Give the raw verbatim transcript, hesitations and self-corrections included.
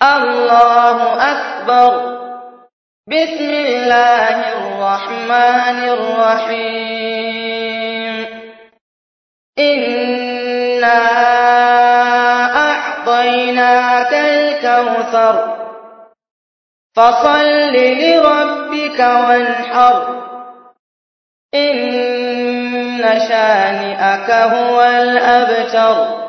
الله أكبر. بسم الله الرحمن الرحيم. إنا أعطيناك الكوثر فصل لربك وانحر إن شانئك هو الأبتر.